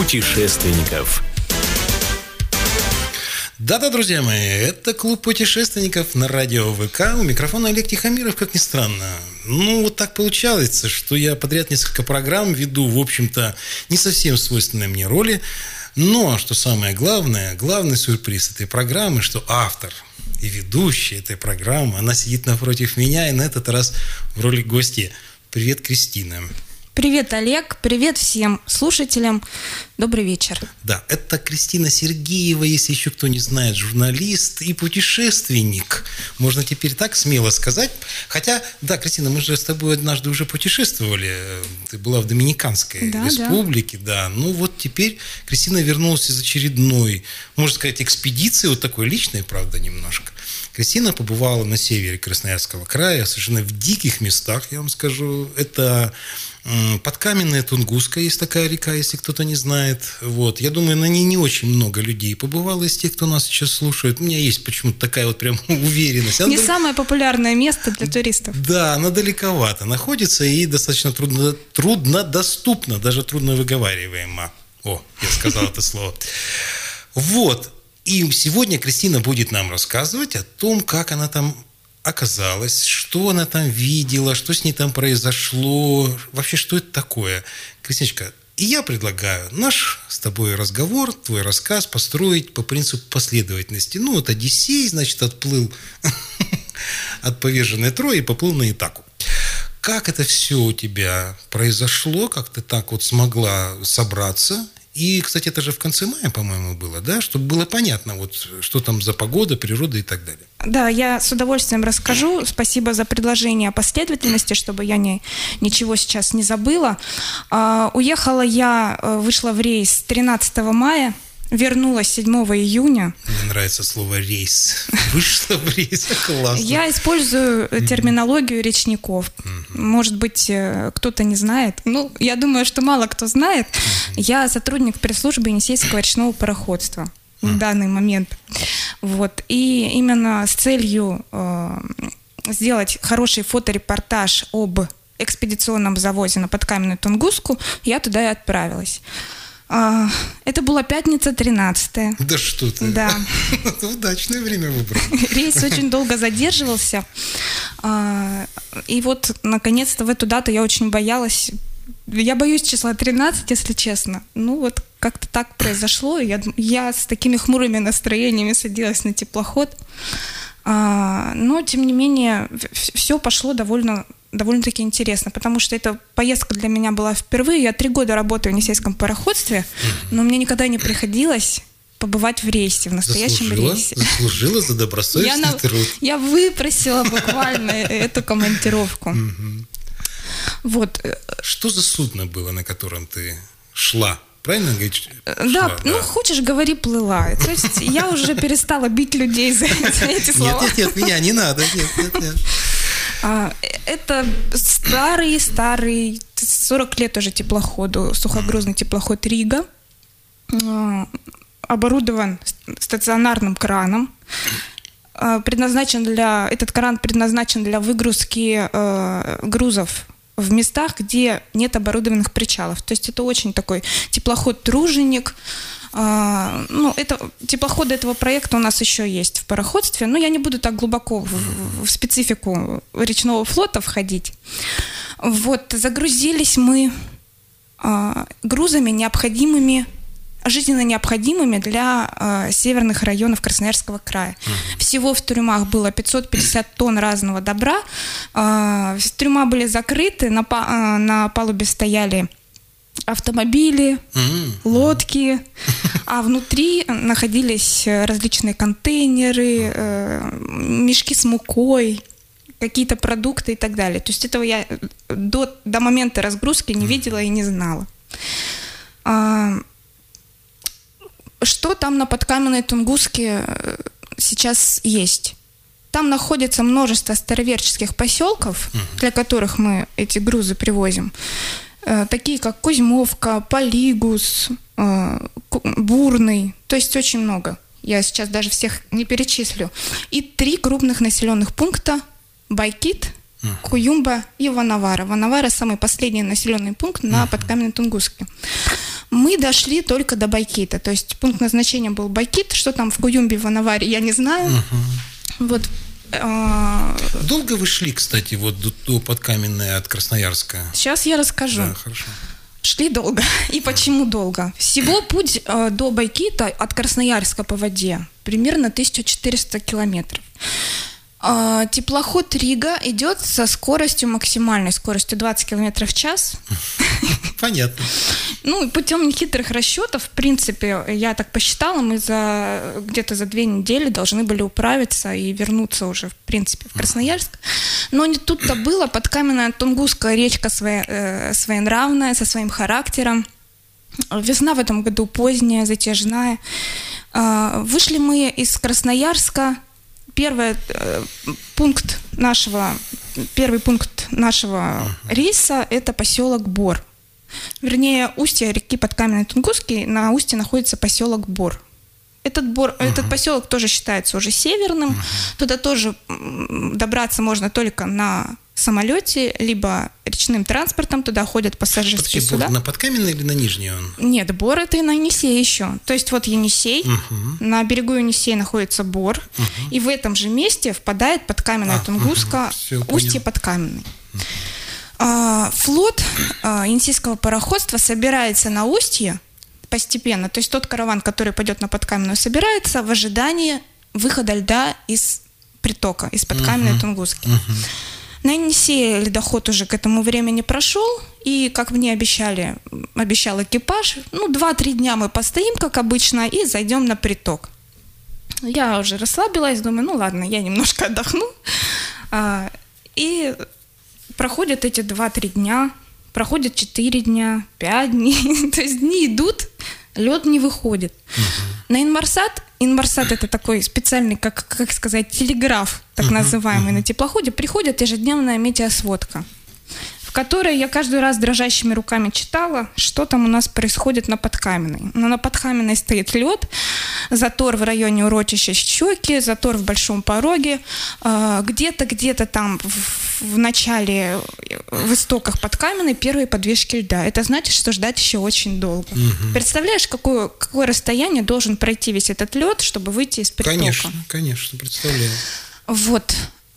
путешественников. Да-да, друзья мои, это клуб путешественников на радио ВК. У микрофона Олег Тихомиров, как ни странно. Вот так получается, что я подряд несколько программ веду, в общем-то, не совсем свойственной мне роли. Но, что самое главное, главный сюрприз этой программы, что автор и ведущая этой программы, она сидит напротив меня и на этот раз в роли гостя. Привет, Кристина. Привет, Олег. Привет всем слушателям. Добрый вечер. Да, это Кристина Сергеева, если еще кто не знает, журналист и путешественник. Можно теперь так смело сказать. Хотя, да, Кристина, мы же с тобой однажды уже путешествовали. Ты была в Доминиканской республике, да. Вот теперь Кристина вернулась из очередной, можно сказать, экспедиции, вот такой личной, правда, немножко. Кристина побывала на севере Красноярского края, совершенно в диких местах, я вам скажу. Это Подкаменная Тунгуска, есть такая река, если кто-то не знает. Я думаю, на ней не очень много людей побывало из тех, кто нас сейчас слушает. У меня есть почему-то такая вот прям уверенность. Не самое популярное место для туристов. Да, она далековато находится и достаточно труднодоступна, даже трудно выговариваема. Я сказал это слово. И сегодня Кристина будет нам рассказывать о том, как она там оказалась, что она там видела, что с ней там произошло, вообще, что это такое. Кристиночка, и я предлагаю наш с тобой разговор, твой рассказ построить по принципу последовательности. Одиссей, значит, отплыл от поверженной Трои и поплыл на Итаку. Как это все у тебя произошло, как ты так вот смогла собраться? И, кстати, это же в конце мая, по-моему, было, да? Чтобы было понятно, что там за погода, природа и так далее. Да, я с удовольствием расскажу. Спасибо за предложение о последовательности, чтобы я ничего сейчас не забыла. Уехала я, вышла в рейс 13 мая. Вернулась 7 июня. Мне нравится слово «рейс». Вышла в рейс. Классно. Я использую терминологию речников. Может быть, кто-то не знает. Я думаю, что мало кто знает. Я сотрудник пресс-службы Енисейского речного пароходства в данный момент. И именно с целью сделать хороший фоторепортаж об экспедиционном завозе на Подкаменную Тунгуску я туда и отправилась. Это была пятница 13-е. Да что ты. Да. Это удачное время выбрал. Рейс очень долго задерживался. И наконец-то в эту дату я очень боялась. Я боюсь числа 13, если честно. Как-то так произошло. Я с такими хмурыми настроениями садилась на теплоход. Но, тем не менее, все пошло довольно-таки интересно, потому что эта поездка для меня была впервые. Я 3 года работаю в Енисейском пароходстве, но мне никогда не приходилось побывать в рейсе, в настоящем рейсе. Заслужила за добросовестный труд. Я выпросила буквально эту командировку. Что за судно было, на котором ты шла? Правильно говорить? Да, хочешь, говори, плыла. То есть я уже перестала бить людей за эти слова. Нет, меня не надо. Нет. Это старый, 40 лет уже теплоходу, сухогрузный теплоход «Рига», оборудован стационарным краном. Этот кран предназначен для выгрузки грузов в местах, где нет оборудованных причалов. То есть это очень такой теплоход-труженик. Теплоходы этого проекта у нас еще есть в пароходстве, но я не буду так глубоко в специфику речного флота входить. Загрузились мы грузами жизненно необходимыми для северных районов Красноярского края. Всего в трюмах было 550 тонн разного добра. Трюма были закрыты, на палубе стояли автомобили, лодки, а внутри находились различные контейнеры, мешки с мукой, какие-то продукты и так далее. То есть этого я до момента разгрузки не видела и не знала. Что там на Подкаменной Тунгуске сейчас есть? Там находится множество староверческих поселков, для которых мы эти грузы привозим. Такие как Кузьмовка, Полигус, Бурный. То есть очень много. Я сейчас даже всех не перечислю. И 3 крупных населенных пункта: Байкит, Куюмба и Ванавара. Ванавара – самый последний населенный пункт на Подкаменной Тунгуске. Мы дошли только до Байкита, то есть пункт назначения был Байкит, что там в Куюмбе, в Анаваре, я не знаю. Вот. Долго вы шли, кстати, вот до Подкаменной от Красноярска? Сейчас я расскажу. Да, хорошо. Шли долго. И почему долго? Всего путь до Байкита от Красноярска по воде примерно 1400 километров. Теплоход Рига идет со скоростью, максимальной скоростью 20 километров в час. Понятно. Ну, путем нехитрых расчетов, в принципе, я так посчитала, мы где-то за 2 недели должны были управиться и вернуться уже, в принципе, в Красноярск. Но не тут-то было. Подкаменная Тунгусская речка своенравная, со своим характером. Весна в этом году поздняя, затяжная. Вышли мы из Красноярска. Первый пункт нашего рейса – это поселок Бор. Вернее, устье реки Подкаменной-Тунгусской, на устье находится поселок Бор. Этот поселок тоже считается уже северным. Туда тоже добраться можно только на самолете, либо речным транспортом. Туда ходят пассажирские суда. Бор на Подкаменной или на Нижней он? Нет, Бор это и на Енисее еще. То есть вот Енисей, на берегу Енисея находится Бор, и в этом же месте впадает Подкаменная-Тунгуска, устье Подкаменной. Флот Енисейского пароходства собирается на устье постепенно, то есть тот караван, который пойдет на Подкаменную, собирается в ожидании выхода льда из притока, из Подкаменной-Тунгуски. На Енисее ледоход уже к этому времени прошел, и, как мне обещал экипаж, 2-3 дня мы постоим, как обычно, и зайдем на приток. Я уже расслабилась, думаю, ладно, я немножко отдохну. И проходят эти 2-3 дня, проходят 4 дня, 5 дней, то есть дни идут, лед не выходит. На Инмарсат это такой специальный, как сказать, телеграф, так называемый, на теплоходе, приходит ежедневная метеосводка, в которой я каждый раз дрожащими руками читала, что там у нас происходит на Подкаменной. Но на Подкаменной стоит лед, затор в районе урочища Щеки, затор в Большом Пороге, где-то там в начале, в истоках Подкаменной первые подвижки льда. Это значит, что ждать еще очень долго. Представляешь, какое расстояние должен пройти весь этот лед, чтобы выйти из притока? Конечно, представляю. Вот.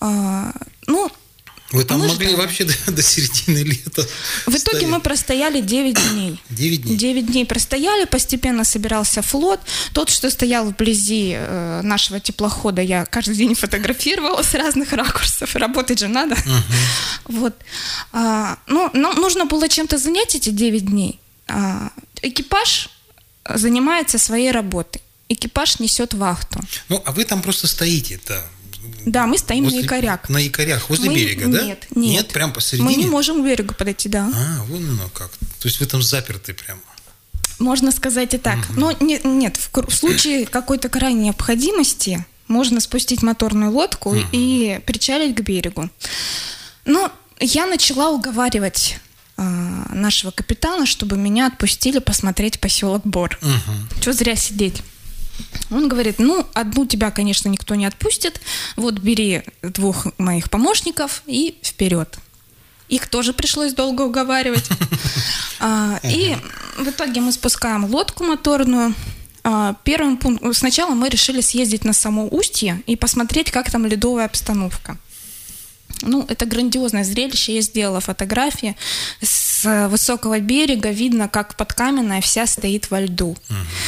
Вы там могли вообще до середины лета В итоге мы простояли 9 дней. 9 дней? 9 дней простояли, постепенно собирался флот. Тот, что стоял вблизи нашего теплохода, я каждый день фотографировала с разных ракурсов. Работать же надо. Вот. Нам нужно было чем-то занять эти 9 дней. Экипаж занимается своей работой. Экипаж несет вахту. А вы там просто стоите-то? Да, мы стоим на якорях. На якорях, возле берега, да? Нет. Прям посередине? Мы не можем к берегу подойти, да. Вон оно как. То есть вы там заперты прямо? Можно сказать и так. Но нет, в случае какой-то крайней необходимости можно спустить моторную лодку и причалить к берегу. Но я начала уговаривать нашего капитана, чтобы меня отпустили посмотреть поселок Бор. Чего зря сидеть? Он говорит, одну тебя, конечно, никто не отпустит, вот бери 2 моих помощников и вперед. Их тоже пришлось долго уговаривать. И в итоге мы спускаем лодку моторную. Первым пунктом, сначала мы решили съездить на само устье и посмотреть, как там ледовая обстановка. Это грандиозное зрелище. Я сделала фотографии. С высокого берега видно, как Подкаменная вся стоит во льду.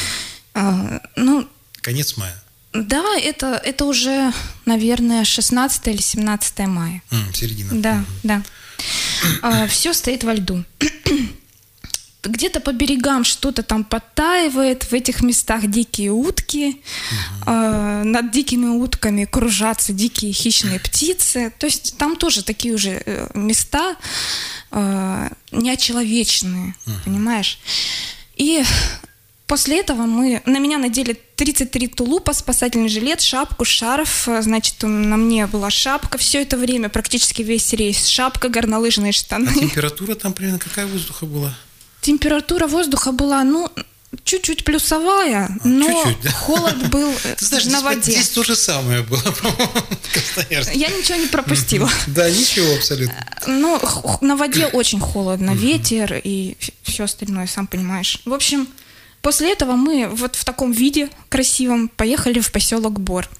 Конец мая. Да, это уже, наверное, 16 или 17 мая. Середина. Да. Все стоит во льду. Где-то по берегам что-то там подтаивает, в этих местах дикие утки, над дикими утками кружатся дикие хищные птицы. То есть там тоже такие уже места неочеловечные, понимаешь? И после этого на меня надели 33 тулупа, спасательный жилет, шапку, шарф. Значит, на мне была шапка все это время, практически весь рейс. Шапка, горнолыжные штаны. А температура там примерно какая воздуха была? Температура воздуха была, чуть-чуть плюсовая, но чуть-чуть, да? холод был Ты знаешь, на воде. Здесь то же самое было, по-моему, в Красноярске. Я ничего не пропустила. Да, ничего абсолютно. Но на воде очень холодно, ветер и все остальное, сам понимаешь. В общем, после этого мы вот в таком виде красивом поехали в поселок Бор.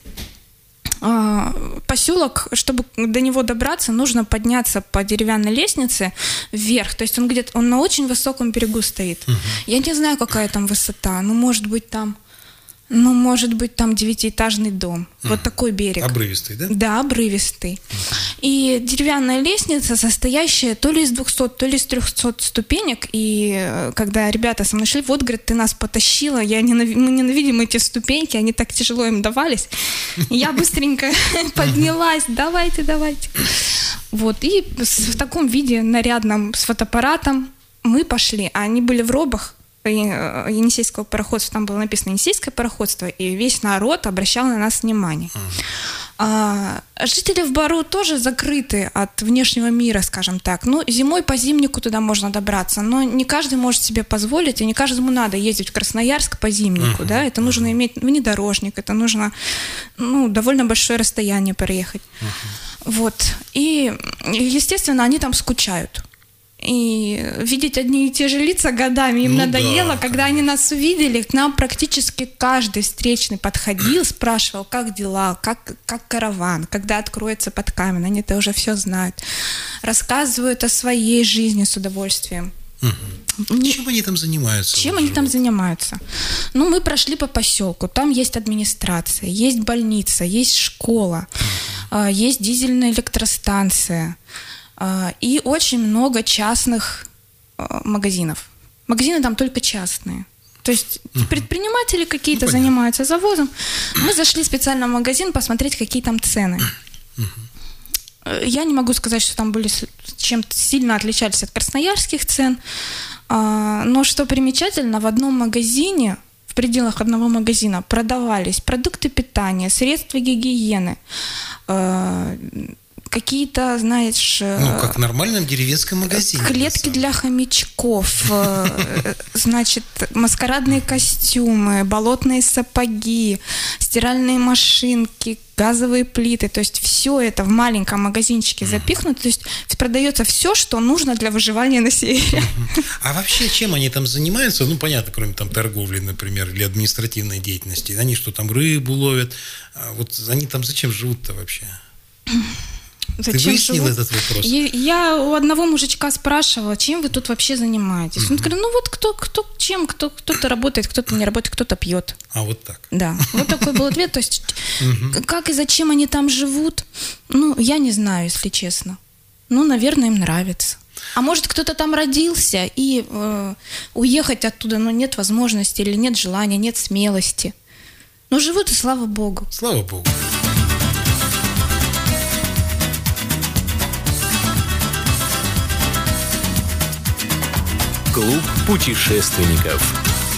Поселок, чтобы до него добраться, нужно подняться по деревянной лестнице вверх. То есть он на очень высоком берегу стоит. Я не знаю, какая там высота, но может быть там 9-этажный дом. Вот такой берег. Обрывистый, да? Да, обрывистый. И деревянная лестница, состоящая то ли из 200, то ли из 300 ступенек. И когда ребята со мной шли, вот, говорит, ты нас потащила, мы ненавидим эти ступеньки, они так тяжело им давались. Я быстренько поднялась, давайте. Вот, и в таком виде нарядном, с фотоаппаратом мы пошли. А они были в робах Енисейского пароходства, там было написано Енисейское пароходство, и весь народ обращал на нас внимание. Жители в Бору тоже закрыты от внешнего мира, скажем так. Ну, зимой по зимнику туда можно добраться, но не каждый может себе позволить, и не каждому надо ездить в Красноярск по зимнику, да, это нужно иметь внедорожник, это нужно, довольно большое расстояние проехать. Вот, и, естественно, они там скучают. И видеть одни и те же лица годами им надоело. Да. Когда они нас увидели, к нам практически каждый встречный подходил, спрашивал, как дела, как караван, когда откроется Подкамен. Они-то уже все знают. Рассказывают о своей жизни с удовольствием. Чем они там занимаются? Они там занимаются? Мы прошли по поселку. Там есть администрация, есть больница, есть школа, есть дизельная электростанция. И очень много частных магазинов. Магазины там только частные. То есть предприниматели какие-то занимаются завозом. Мы зашли специально в магазин посмотреть, какие там цены. Я не могу сказать, что там были чем-то сильно отличались от красноярских цен. Но что примечательно, в одном магазине, в пределах одного магазина продавались продукты питания, средства гигиены, какие-то, знаешь... как в нормальном деревенском магазине. Клетки для хомячков, значит, маскарадные костюмы, болотные сапоги, стиральные машинки, газовые плиты. То есть все это в маленьком магазинчике запихнуто. То есть продается все, что нужно для выживания на севере. А вообще, чем они там занимаются? Понятно, кроме там торговли, например, или административной деятельности. Они что, там рыбу ловят? Вот они там зачем живут-то вообще? Зачем ты выяснил этот вопрос? Я у одного мужичка спрашивала, чем вы тут вообще занимаетесь. Он говорит, чем, кто-то работает, кто-то не работает, кто-то пьет. А вот так. Да, вот такой был ответ. То есть, как и зачем они там живут, я не знаю, если честно. Наверное, им нравится. А может, кто-то там родился, и уехать оттуда, нет возможности, или нет желания, нет смелости. Но живут, и слава Богу. Слава Богу. Клуб путешественников.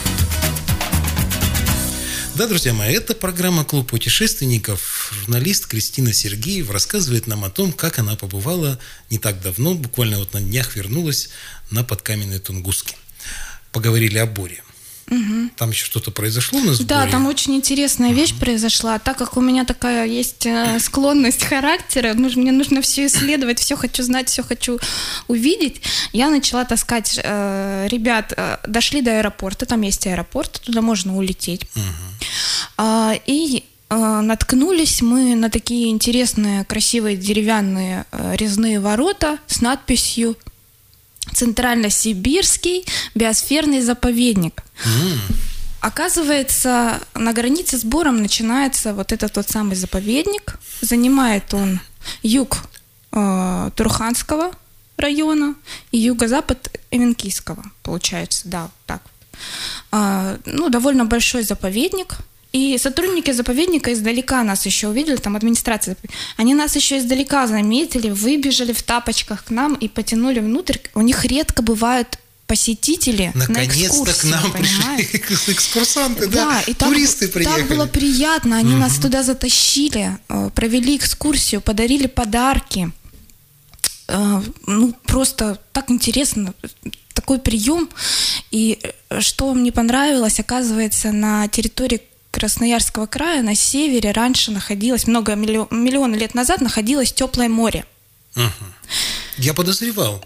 Да, друзья мои, это программа «Клуб путешественников». Журналист Кристина Сергеева рассказывает нам о том, как она побывала не так давно, буквально на днях вернулась на подкаменные Тунгуски. Поговорили о Боре. Там еще что-то произошло у нас в Боре? Да, там очень интересная вещь произошла. Так как у меня такая есть склонность характера, мне нужно все исследовать, все хочу знать, все хочу увидеть, я начала таскать ребят. Дошли до аэропорта, там есть аэропорт, туда можно улететь. И наткнулись мы на такие интересные, красивые деревянные резные ворота с надписью «Центрально-Сибирский биосферный заповедник». Оказывается, на границе с Бором начинается вот этот вот самый заповедник. Занимает он юг Турханского района и юго-запад Эвенкийского, получается, да, так. Довольно большой заповедник. И сотрудники заповедника издалека нас еще увидели, там администрация, они нас еще издалека заметили, выбежали в тапочках к нам и потянули внутрь. У них редко бывают посетители на экскурсии. Наконец-то к нам пришли экскурсанты, да, и туристы приехали. Так было приятно, они нас туда затащили, провели экскурсию, подарили подарки. Просто так интересно. такой прием. И что мне понравилось, оказывается, на территории Красноярского края, на севере, раньше находилось, миллионы лет назад находилось теплое море. Я подозревал,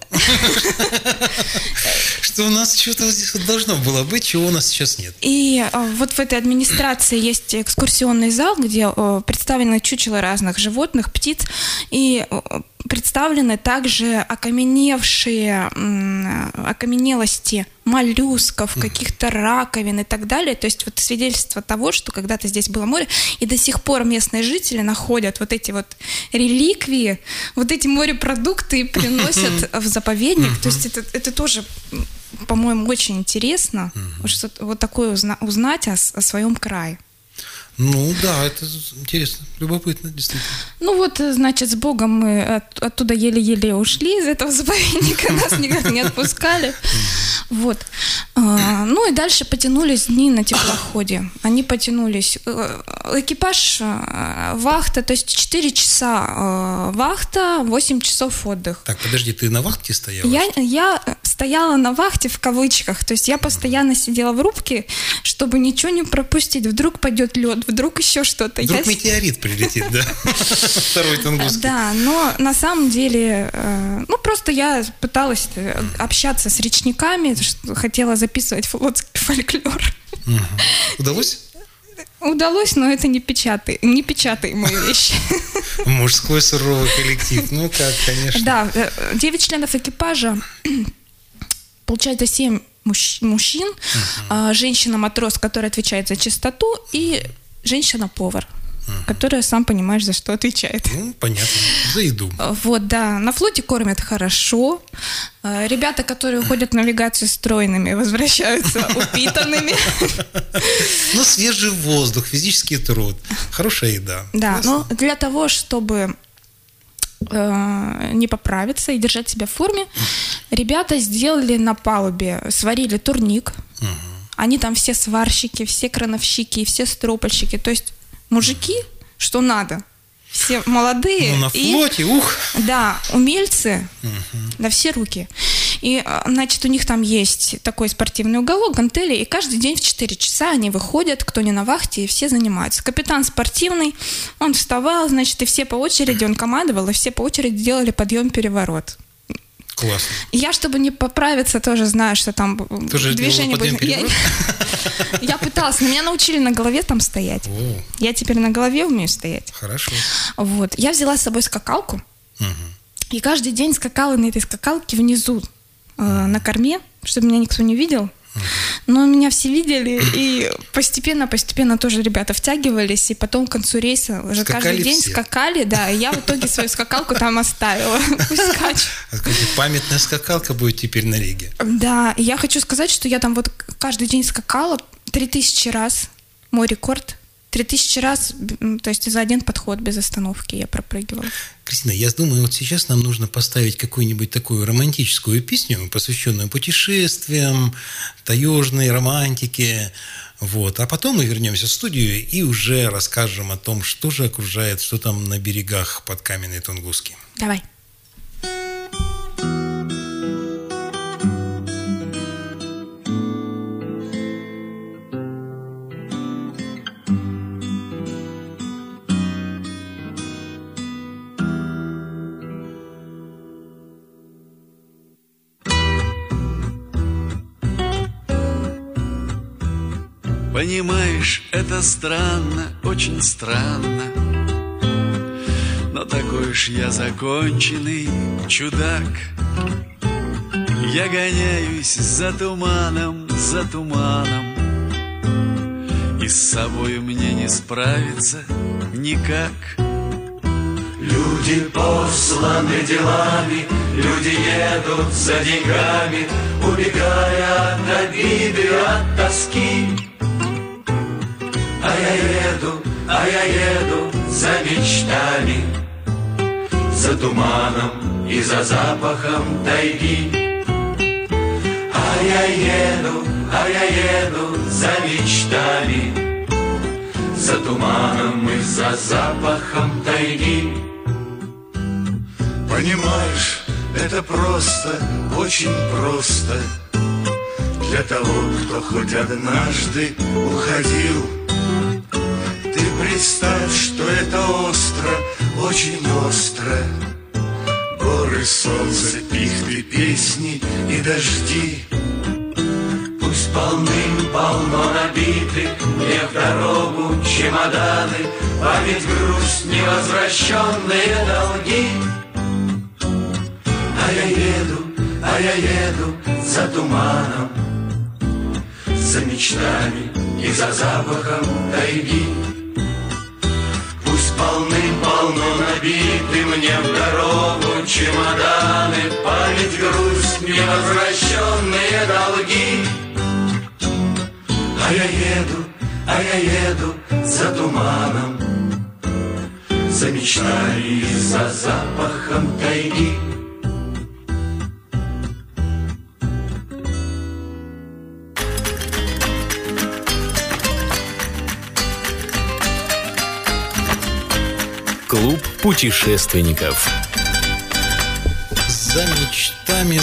что у нас что-то здесь должно было быть, чего у нас сейчас нет. И вот в этой администрации есть экскурсионный зал, где представлены чучела разных животных, птиц, и представлены также окаменелости моллюсков, каких-то раковин и так далее. То есть вот свидетельство того, что когда-то здесь было море, и до сих пор местные жители находят вот эти вот реликвии, вот эти морепродукты и приносят в заповедник. То есть это тоже, по-моему, очень интересно, вот такое узнать о своем крае. Ну да, это интересно, любопытно, действительно. Ну вот, значит, с Богом мы оттуда еле-еле ушли из этого заповедника, нас никак не отпускали. Вот. Ну и дальше потянулись дни на теплоходе. Они потянулись. Экипаж, вахта, то есть 4 часа вахта, 8 часов отдых. Так, подожди, ты на вахте стояла? Я стояла на вахте в кавычках, то есть я постоянно сидела в рубке, чтобы ничего не пропустить. Вдруг пойдет лед, вдруг еще что-то. Вдруг метеорит прилетит, да? Второй Тунгусский. Да, но на самом деле, ну просто я пыталась общаться с речниками, хотела записывать флотский фольклор. Удалось? Удалось, но это не печатаемые вещи. Мужской суровый коллектив, ну как, конечно. Да, 9 членов экипажа, получается 7 мужчин, женщина-матрос, которая отвечает за чистоту, и женщина-повар, которая, сам понимаешь, за что отвечает. Ну, понятно, за еду. Вот, да, на флоте кормят хорошо. Ребята, которые уходят в навигацию стройными, возвращаются упитанными. Ну, свежий воздух, физический труд, хорошая еда. Да, но для того, чтобы не поправиться и держать себя в форме, ребята сделали на палубе, сварили турник. Они там все сварщики, все крановщики, все стропольщики. То есть мужики, что надо, все молодые. Ну, на флоте, Да, умельцы, на все руки. И, значит, у них там есть такой спортивный уголок, гантели, и каждый день в 4 часа они выходят, кто не на вахте, и все занимаются. Капитан спортивный, он вставал, значит, и все по очереди, он командовал, и все по очереди делали подъем-переворот. Классно. Я, чтобы не поправиться, тоже знаю, что там тоже движение будет. Я пыталась, но меня научили на голове там стоять. Я теперь на голове умею стоять. Хорошо. Вот. Я взяла с собой скакалку, и каждый день скакала на этой скакалке внизу, на корме, чтобы меня никто не видел. Но меня все видели, и постепенно тоже ребята втягивались, и потом к концу рейса уже каждый день скакали, да, и я в итоге свою скакалку там оставила. Пусть скачет. Памятная скакалка будет теперь на Риге. Да, и я хочу сказать, что я там вот каждый день скакала 3000 раз, мой рекорд. 3000 раз, то есть за один подход без остановки я пропрыгивала. Кристина, я думаю, вот сейчас нам нужно поставить какую-нибудь такую романтическую песню, посвященную путешествиям, таежной романтике. Вот. А потом мы вернемся в студию и уже расскажем о том, что же окружает, что там на берегах под Каменной Тунгуски. Давай. Понимаешь, это странно, очень странно, но такой уж я законченный чудак. Я гоняюсь за туманом, и с собой мне не справиться никак. Люди посланы делами, люди едут за деньгами, убегая от обиды, от тоски. А я еду за мечтами, за туманом и за запахом тайги. А я еду за мечтами, за туманом и за запахом тайги. Понимаешь, это просто, очень просто для того, кто хоть однажды уходил. Ты представь, что это остро, очень остро. Горы, солнце, пихты, песни и дожди. Пусть полным-полно набиты мне в дорогу чемоданы, память, грусть, невозвращенные долги. А я еду за туманом, за мечтами и за запахом тайги. Пусть полным-полно набиты мне в дорогу чемоданы, память, грусть, невозвращенные долги. А я еду за туманом, за мечтами и за запахом тайги. Клуб путешественников. За мечтами,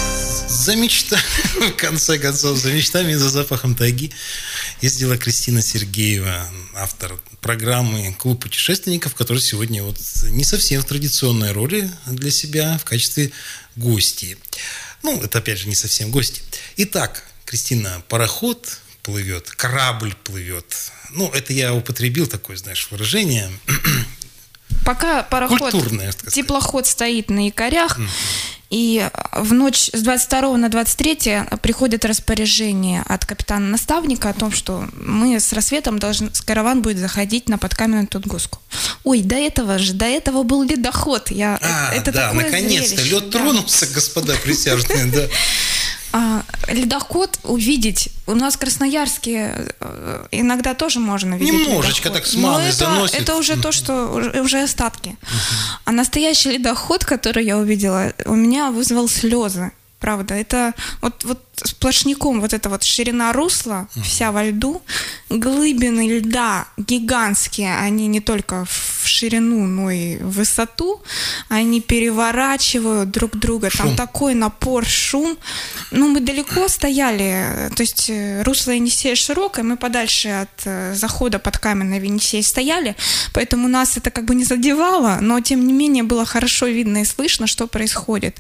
в конце концов, за мечтами и за запахом тайги ездила Кристина Сергеева, автор программы «Клуб путешественников», который сегодня вот не совсем в традиционной роли для себя в качестве гости. Ну, это опять же не совсем гости. Итак, Кристина, пароход плывет, корабль плывет. Ну, это я употребил такое, знаешь, выражение. Пока пароход, теплоход стоит на якорях, и в ночь с 22 на 23 приходит распоряжение от капитана-наставника о том, что мы с рассветом караван будет заходить на подкаменную Тунгуску. Ой, до этого был ледоход. Это да, такое наконец-то зрелище. лед тронулся, господа присяжные, да. Ледоход увидеть. У нас в Красноярске иногда тоже можно видеть немножечко ледоход. Так с малой заносит. Это уже то, что уже остатки. А настоящий ледоход, который я увидела, у меня вызвал слезы. Правда, это вот сплошняком вот эта вот ширина русла, вся во льду, глыбины льда гигантские, они не только в ширину, но и в высоту, они переворачивают друг друга, шум. Там такой напор, шум. Ну, мы далеко стояли, то есть русло Енисея широкое, мы подальше от захода под Каменной в Енисей стояли, поэтому нас это как бы не задевало, но тем не менее было хорошо видно и слышно, что происходит.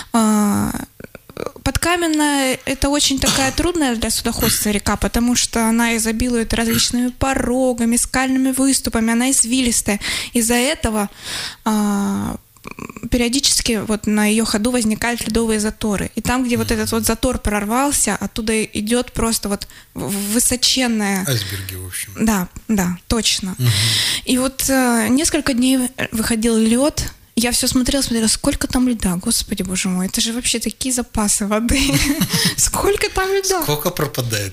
Подкаменная – это очень такая трудная для судоходства река, потому что она изобилует различными порогами, скальными выступами, она извилистая. Из-за этого периодически вот на ее ходу возникают ледовые заторы. И там, где вот этот вот затор прорвался, оттуда идет просто вот высоченная... Айсберги, в общем. Да, точно. И вот несколько дней выходил лед. Я все смотрела, сколько там льда, господи, боже мой, это же вообще такие запасы воды. Сколько там льда? Сколько пропадает.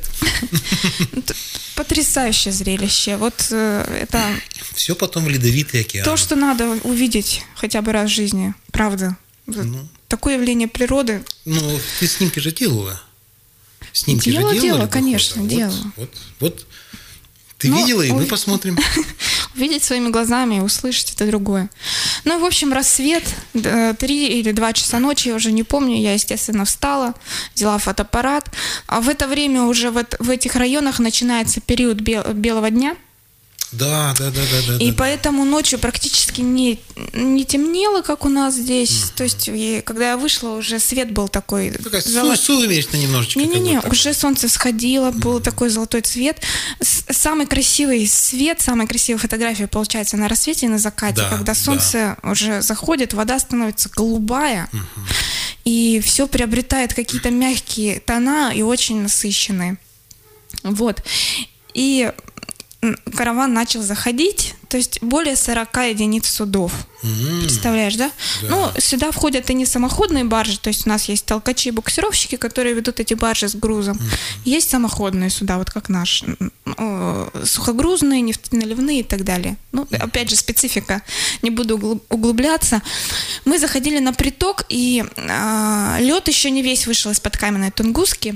Потрясающее зрелище. Вот это... Все потом ледовитый океан. То, что надо увидеть хотя бы раз в жизни, правда. Такое явление природы. Ну, ты снимки же делала. Снимки же делала, конечно, делала. Вот. Ты видела, и мы посмотрим. Увидеть своими глазами и услышать — это другое. Ну, в общем, рассвет, 3 или 2 часа ночи, я уже не помню, я, естественно, встала, взяла фотоаппарат. А в это время уже в этих районах начинается период белого дня. Да. И поэтому ночью практически не темнело, как у нас здесь. То есть, когда я вышла, уже свет был такой... Такая сумеречная немножечко. Не, уже солнце всходило, был такой золотой цвет. Самый красивый свет, самая красивая фотография получается на рассвете и на закате. Когда солнце уже заходит, вода становится голубая, и все приобретает какие-то мягкие тона и очень насыщенные. Вот. И караван начал заходить, то есть более 40 единиц судов. Представляешь, да? Ну, сюда входят и не самоходные баржи, то есть у нас есть толкачи и буксировщики, которые ведут эти баржи с грузом. Есть самоходные суда, вот как наш, сухогрузные, нефтеналивные и так далее. Ну, опять же, специфика, не буду углубляться. Мы заходили на приток, и лед еще не весь вышел из-под Каменной Тунгуски.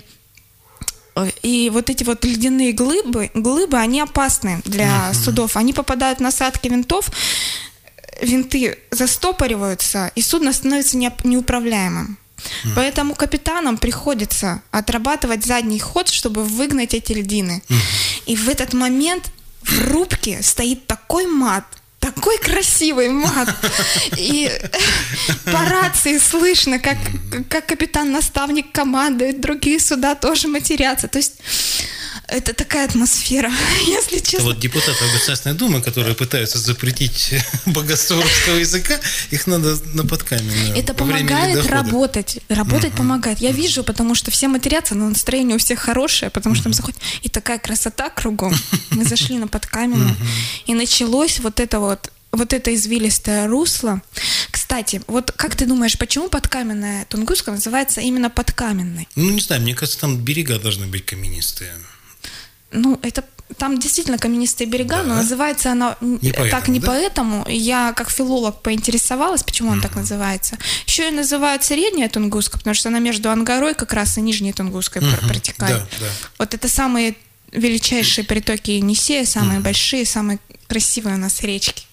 И вот эти вот ледяные глыбы, они опасны для судов. Они попадают в насадки винтов, винты застопориваются, и судно становится неуправляемым. Поэтому капитанам приходится отрабатывать задний ход, чтобы выгнать эти льдины. И в этот момент в рубке стоит такой мат, такой красивый мат. И по рации слышно, как капитан-наставник командует, другие суда тоже матерятся. То есть это такая атмосфера, если честно. Это вот депутаты Государственной Думы, которые пытаются запретить богословие русского языка, их надо на подкаменную. Это помогает работать. Работать помогает. Я вижу, потому что все матерятся, но настроение у всех хорошее, потому что там заходит. И такая красота кругом. Мы зашли на подкаменную, и началось вот это извилистое русло. Кстати, вот как ты думаешь, почему подкаменная Тунгуска называется именно подкаменной? Ну, не знаю, мне кажется, там берега должны быть каменистые. Ну, это там действительно каменистые берега, но называется она поэтому. Я как филолог поинтересовалась, почему он так называется. Еще и называют Средняя Тунгуска, потому что она между Ангарой как раз и Нижней Тунгуской протекает. Да. Вот это самые величайшие притоки Енисея, самые большие, самые красивые у нас речки.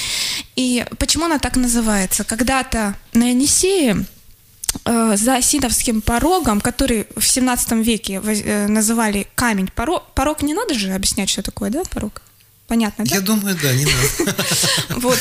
И почему она так называется? Когда-то на Енисее за Сидовским порогом, который в 17 веке называли камень порог, не надо же объяснять, что такое, да, порог? Понятно, да? Я думаю, да, не надо. Вот.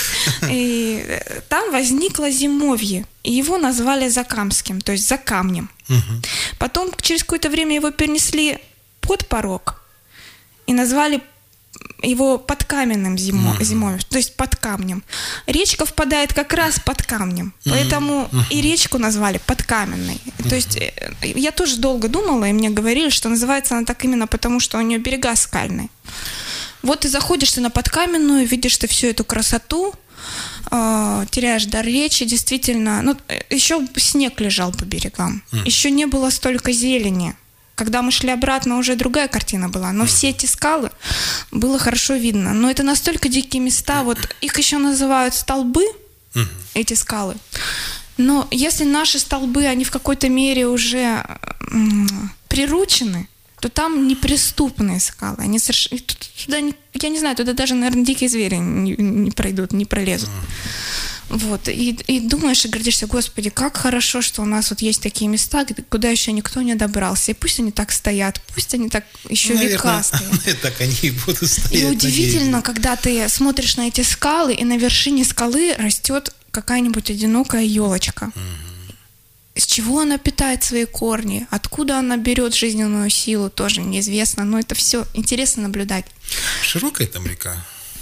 И там возникло зимовье, и его назвали Закамским, то есть за камнем. Потом через какое-то время его перенесли под порог и назвали его подкаменным зимовьем, то есть под камнем. Речка впадает как раз под камнем, поэтому и речку назвали подкаменной. То есть я тоже долго думала, и мне говорили, что называется она так именно потому, что у нее берега скальные. Вот ты заходишь ты на подкаменную, видишь ты всю эту красоту, теряешь дар речи, действительно. Ну, еще снег лежал по берегам, еще не было столько зелени. Когда мы шли обратно, уже другая картина была. Но все эти скалы было хорошо видно. Но это настолько дикие места. Вот их еще называют столбы, эти скалы. Но если наши столбы, они в какой-то мере уже приручены, то там неприступные скалы. Они туда, я не знаю, туда даже, наверное, дикие звери не пройдут, не пролезут. Вот, и думаешь, и гордишься, Господи, как хорошо, что у нас вот есть такие места, куда еще никто не добрался. И пусть они так стоят, пусть они так еще века стоят. Так они и будут стоять. И удивительно, когда ты смотришь на эти скалы, и на вершине скалы растет какая-нибудь одинокая елочка. С чего она питает свои корни, откуда она берет жизненную силу, тоже неизвестно, но это все интересно наблюдать. Широкая там река?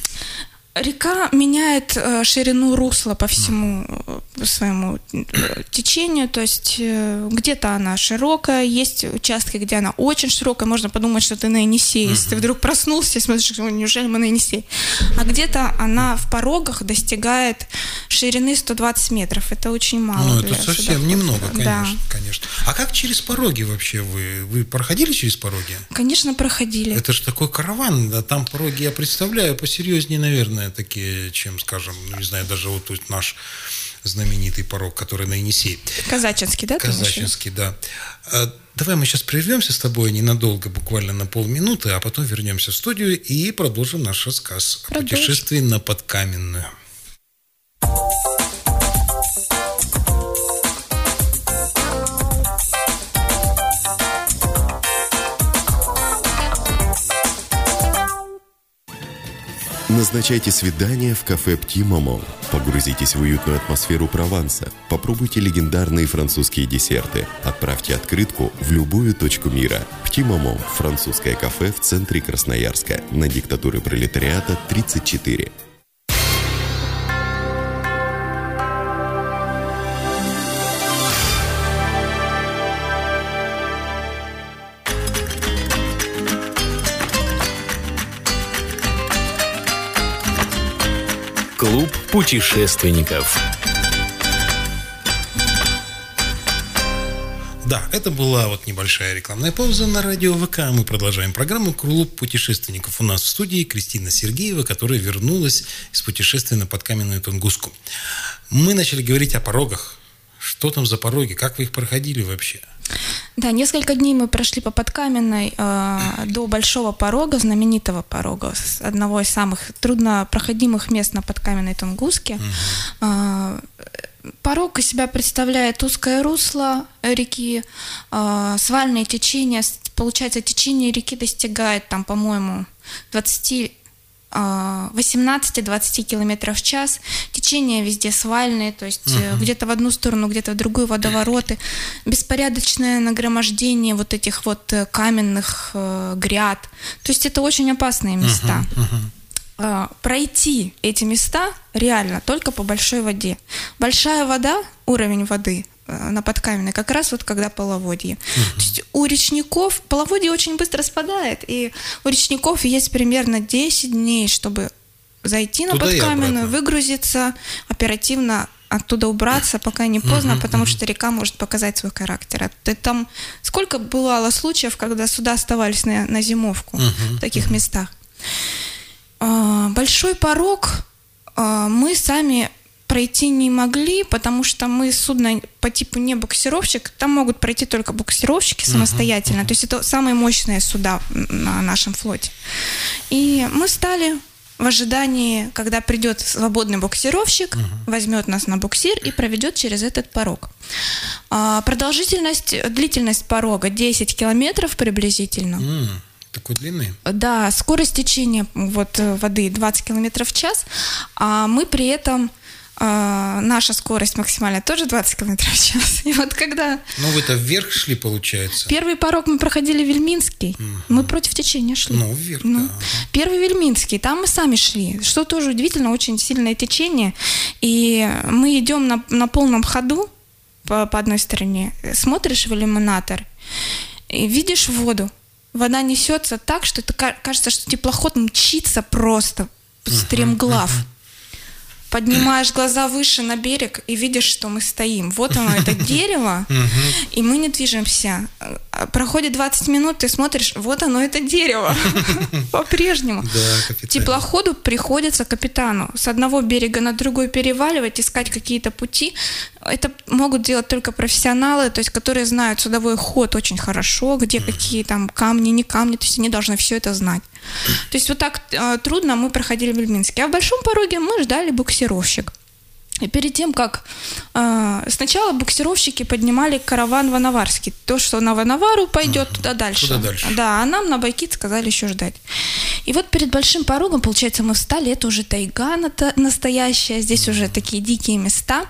Река меняет ширину русла по всему своему течению, то есть где-то она широкая, есть участки, где она очень широкая, можно подумать, что ты на Енисее, если ты вдруг проснулся и смотришь, неужели мы на Енисее, а где-то она в порогах достигает ширины 120 метров, это очень мало. Ну, это совсем немного, конечно. А как через пороги вообще вы проходили через пороги? Конечно, проходили. Это же такой караван, да, там пороги, я представляю, посерьезнее, наверное, такие, чем, скажем, ну, не знаю, даже вот тут наш знаменитый порог, который на Енисее. Казачинский, да? Казачинский, да. Давай мы сейчас прервемся с тобой ненадолго, буквально на полминуты, а потом вернемся в студию и продолжим наш рассказ о путешествии на Подкаменную. Назначайте свидание в кафе «Пти Мамо». Погрузитесь в уютную атмосферу Прованса. Попробуйте легендарные французские десерты. Отправьте открытку в любую точку мира. «Пти Мамо» – французское кафе в центре Красноярска. На Диктатуры пролетариата 34. Клуб путешественников. Да, это была вот небольшая рекламная пауза на радио ВК. Мы продолжаем программу «Клуб путешественников». У нас в студии Кристина Сергеева, которая вернулась из путешествия на Подкаменную Тунгуску. Мы начали говорить о порогах. Что там за пороги? Как вы их проходили вообще? Да, несколько дней мы прошли по Подкаменной до Большого порога, знаменитого порога, одного из самых труднопроходимых мест на Подкаменной Тунгуске. порог из себя представляет узкое русло реки, свальные течения. Получается, течение реки достигает, там, по-моему, 18-20 километров в час. Течения везде свальные, то есть где-то в одну сторону, где-то в другую водовороты. Беспорядочное нагромождение вот этих вот каменных гряд. То есть это очень опасные места. Пройти эти места реально только по большой воде. Большая вода, уровень воды на Подкаменной, как раз вот когда половодье. То есть у речников половодье очень быстро спадает, и у речников есть примерно 10 дней, чтобы зайти на Подкаменную, выгрузиться, оперативно оттуда убраться, пока не поздно, потому что река может показать свой характер. Там сколько бывало случаев, когда суда оставались на зимовку в таких местах. Большой порог мы сами пройти не могли, потому что мы судно по типу не буксировщик, там могут пройти только буксировщики самостоятельно, то есть это самые мощные суда на нашем флоте. И мы стали в ожидании, когда придет свободный буксировщик, возьмет нас на буксир и проведет через этот порог. Длительность порога 10 километров приблизительно. Такой длинный? Да, скорость течения воды 20 километров в час, а мы при этом наша скорость максимальная тоже 20 километров в час. И вот когда... Ну, вы-то вверх шли, получается. Первый порог мы проходили Вельминский. Мы против течения шли. Ну, вверх, да. Первый Вельминский, там мы сами шли. Что тоже удивительно, очень сильное течение. И мы идем на полном ходу по одной стороне. Смотришь в иллюминатор и видишь воду. Вода несется так, что это кажется, что теплоход мчится просто стремглав. Поднимаешь глаза выше на берег и видишь, что мы стоим. Вот оно, это дерево, и мы не движемся. Проходит 20 минут, ты смотришь, вот оно, это дерево. По-прежнему. Теплоходу приходится капитану с одного берега на другой переваливать, искать какие-то пути. Это могут делать только профессионалы, то есть которые знают судовой ход очень хорошо, где какие там камни, не камни, то есть они должны все это знать. То есть вот так трудно мы проходили Вельминский. А в большом пороге мы ждали буксировщик. И перед тем, как сначала буксировщики поднимали караван в Анаварский. То, что на Ванавару пойдет, туда дальше. Да, а нам на Байкит сказали еще ждать. И вот перед большим порогом, получается, мы встали, это уже тайга настоящая, здесь уже такие дикие места.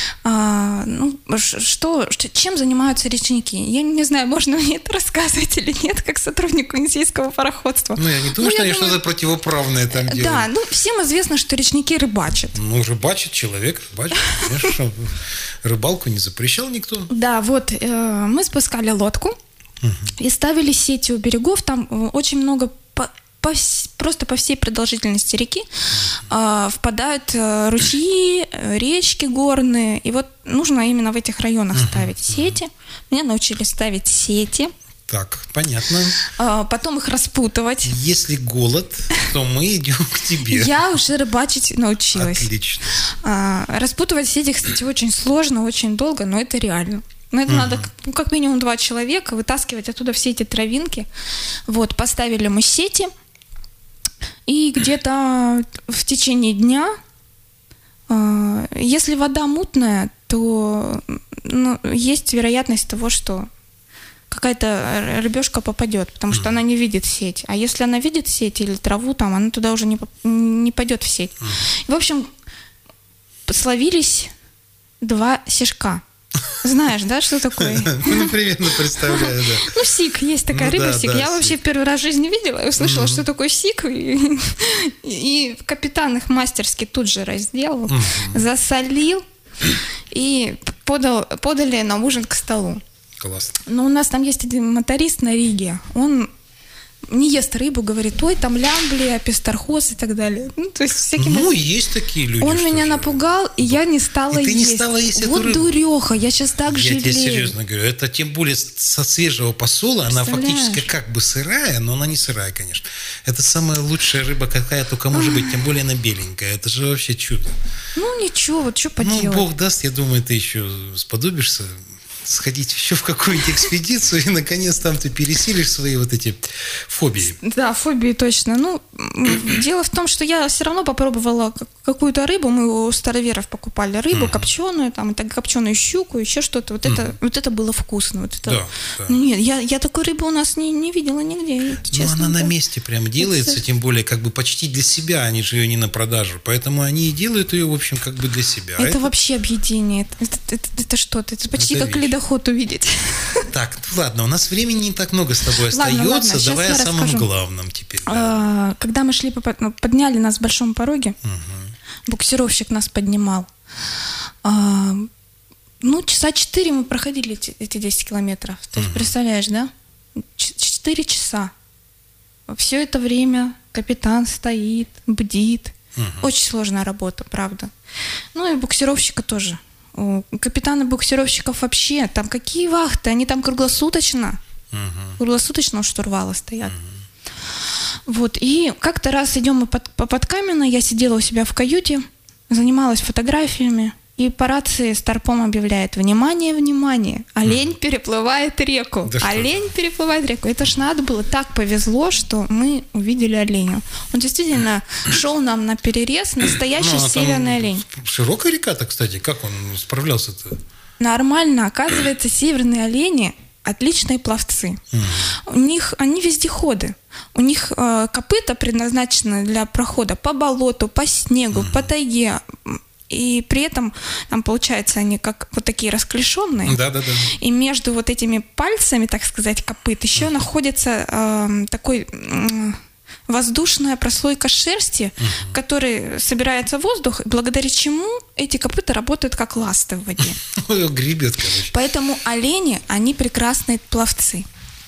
Чем занимаются речники? Я не знаю, можно мне это рассказывать или нет, как сотруднику Енисейского пароходства. Ну, я не думаю, что они что-то противоправное там делают. Да, всем известно, что речники рыбачат. Рыбачит человек, рыбачит. Конечно, рыбалку не запрещал никто. Да, вот, мы спускали лодку и ставили сети у берегов, там очень много просто по всей продолжительности реки впадают ручьи, речки горные, и вот нужно именно в этих районах ставить сети. Меня научили ставить сети. Так, понятно. Потом их распутывать. Если голод, то мы идем к тебе. Я уже рыбачить научилась. Отлично. Распутывать сети, кстати, очень сложно, очень долго, но это реально. Но это надо как минимум 2 человека вытаскивать оттуда все эти травинки. Вот, поставили мы сети. И где-то в течение дня, если вода мутная, то есть вероятность того, что какая-то рыбешка попадет, потому что она не видит сеть. А если она видит сеть или траву, там, она туда уже не пойдет в сеть. В общем, словились 2 сишка. Знаешь, да, что такое? Ну, примерно представляю, да. Сик, есть такая рыба, сик. Я вообще первый раз в жизни видела и услышала, что такое сик. И капитан их мастерски тут же разделал, засолил и подали на ужин к столу. Классно. Но у нас там есть один моторист на Риге, он не ест рыбу, говорит, ой, там лямблия, пестрохоз и так далее. То есть всякие... есть такие люди. Он меня напугал, и я не стала есть. И ты не стала есть эту рыбу? Вот дуреха, я сейчас так жалею. Я тебе серьезно говорю, это тем более со свежего посола, она фактически как бы сырая, но она не сырая, конечно. Это самая лучшая рыба, какая только может быть, тем более она беленькая. Это же вообще чудо. Ничего, вот что поделать. Бог даст, я думаю, ты еще сподобишься сходить еще в какую-нибудь экспедицию, и, наконец, там ты пересилишь свои вот эти фобии. Да, фобии точно. Ну, дело в том, что я все равно попробовала какую-то рыбу. Мы у староверов покупали рыбу копченую, там, и так, копченую щуку, еще что-то. Вот это было вкусно. Вот это... Да. Нет, я такой рыбы у нас не видела нигде. Но она на месте прям делается, тем более как бы почти для себя, они же ее не на продажу. Поэтому они и делают ее, в общем, как бы для себя. Это вообще объедение. Это что-то. Это почти это как вещь. ледоход увидеть. Так, ну ладно, у нас времени не так много с тобой Ладно, остается. Давай сейчас о я самом расскажу. главном теперь. Да. Когда мы шли, подняли нас в большом пороге, буксировщик нас поднимал. Часа 4 мы проходили эти 10 километров. То есть, представляешь, да? 4 часа. Все это время капитан стоит, бдит. Очень сложная работа, правда. Ну и буксировщика тоже. У капитана буксировщиков вообще, там какие вахты? Они там круглосуточно у штурвала стоят. Вот, и как-то раз идем мы под Каменной, я сидела у себя в каюте, занималась фотографиями, и по рации старпом объявляет: внимание, внимание, олень переплывает реку. Да олень переплывает реку. Это ж надо было, так повезло, что мы увидели оленя. Он действительно шел нам на перерез, настоящий северный олень. Широкая река-то, кстати, как он справлялся-то? Нормально, оказывается, северные олени отличные пловцы. Они вездеходы. У них копыта предназначены для прохода по болоту, по снегу, по тайге. И при этом, там, получается, они как вот такие расклешенные. Да. И между вот этими пальцами, так сказать, копыт еще находится такой воздушная прослойка шерсти, в которой собирается воздух, благодаря чему эти копыта работают как ласты в воде. Гребет, короче. Поэтому олени, они прекрасные пловцы.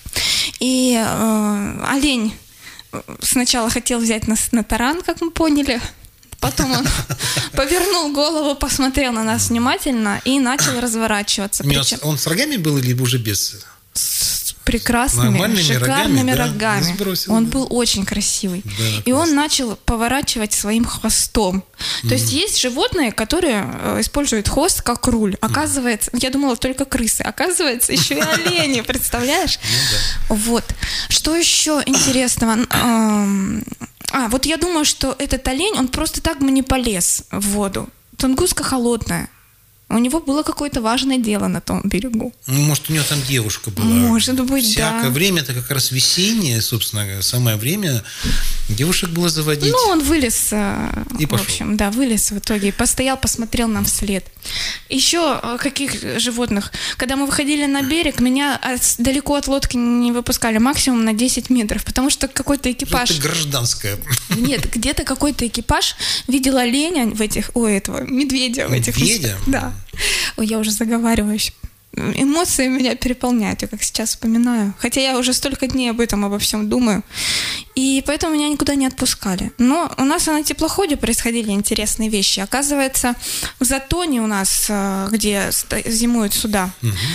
И олень сначала хотел взять нас на таран, как мы поняли. Потом он повернул голову, посмотрел на нас внимательно и начал разворачиваться. Он с рогами был или уже без? С прекрасными, шикарными рогами. Он был очень красивый. И он начал поворачивать своим хвостом. То есть есть животные, которые используют хвост как руль. Оказывается, я думала только крысы, оказывается, еще и олени, представляешь? Вот. Что еще интересного? Вот я думаю, что этот олень, он просто так бы не полез в воду. Тунгуска холодная. У него было какое-то важное дело на том берегу. Может, у него там девушка была. Может быть, всякое да. время, это как раз весеннее, собственно, самое время девушек было заводить. Ну, он вылез, и в общем, да, вылез в итоге. Постоял, посмотрел нам вслед. Еще каких животных? Когда мы выходили на берег, меня далеко от лодки не выпускали, максимум на 10 метров, потому что какой-то экипаж... Это гражданская. Нет, где-то какой-то экипаж видел оленя в этих... медведя в этих... Медведя? Да. Ой, я уже заговариваюсь. Эмоции меня переполняют, я как сейчас вспоминаю. Хотя я уже столько дней обо всем думаю. И поэтому меня никуда не отпускали. Но у нас на теплоходе происходили интересные вещи. Оказывается, в Затоне у нас, где зимуют суда,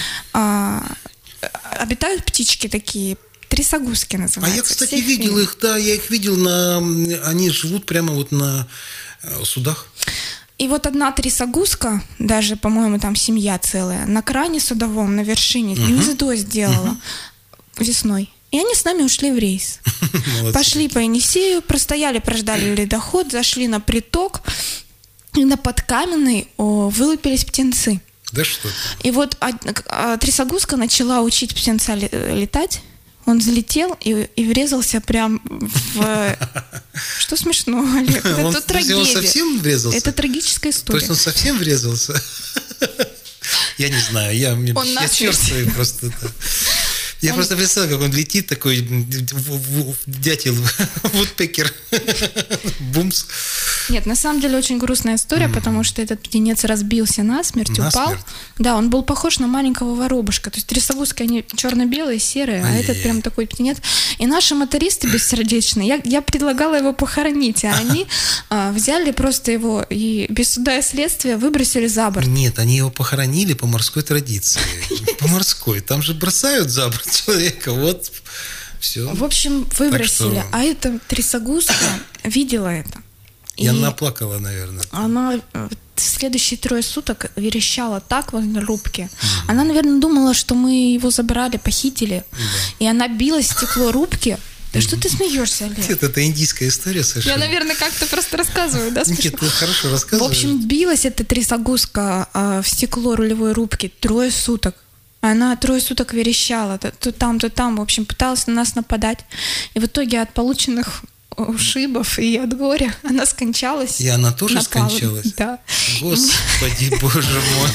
обитают птички такие, трясогузки называются. А я, кстати, видел их, да, я их видел они живут прямо вот на судах. И вот одна трясогузка, даже, по-моему, там семья целая, на кране судовом, на вершине, гнездо сделала весной. И они с нами ушли в рейс. Пошли по Енисею, прождали ледоход, зашли на приток, и на Подкаменной вылупились птенцы. Да что ты? И вот трясогузка начала учить птенца летать. Он взлетел и врезался прям в... Что смешно, Олег? Это трагедия. Он совсем врезался? Это трагическая история. То есть он совсем врезался? Я не знаю, я черствый просто. Я просто представляю, как он летит, такой дятел, вудпекер, бумс. Нет, на самом деле очень грустная история, потому что этот птенец разбился насмерть, упал. Да, он был похож на маленького воробушка. То есть трясогузки, они черно-белые, серые, а этот прям такой птенец. И наши мотористы бессердечные, я предлагала его похоронить, а они взяли просто его и без суда и следствия выбросили за борт. Нет, они его похоронили по морской традиции. По морской. Там же бросают за борт человека, вот все. В общем, выбросили. А эта трясогузка видела это. И она плакала, наверное. Она следующие 3 суток верещала так возле рубки. Она, наверное, думала, что мы его забрали, похитили. И она била стекло рубки. Да что ты смеешься, Олег? Это индийская история совершенно. Я, наверное, как-то просто рассказываю, да? Нет, ты хорошо рассказываешь. В общем, билась эта трясогузка в стекло рулевой рубки 3 суток. Она 3 суток верещала, то там, в общем, пыталась на нас нападать. И в итоге от полученных ушибов и от горя она скончалась. И она тоже скончалась? Да. Господи, боже мой.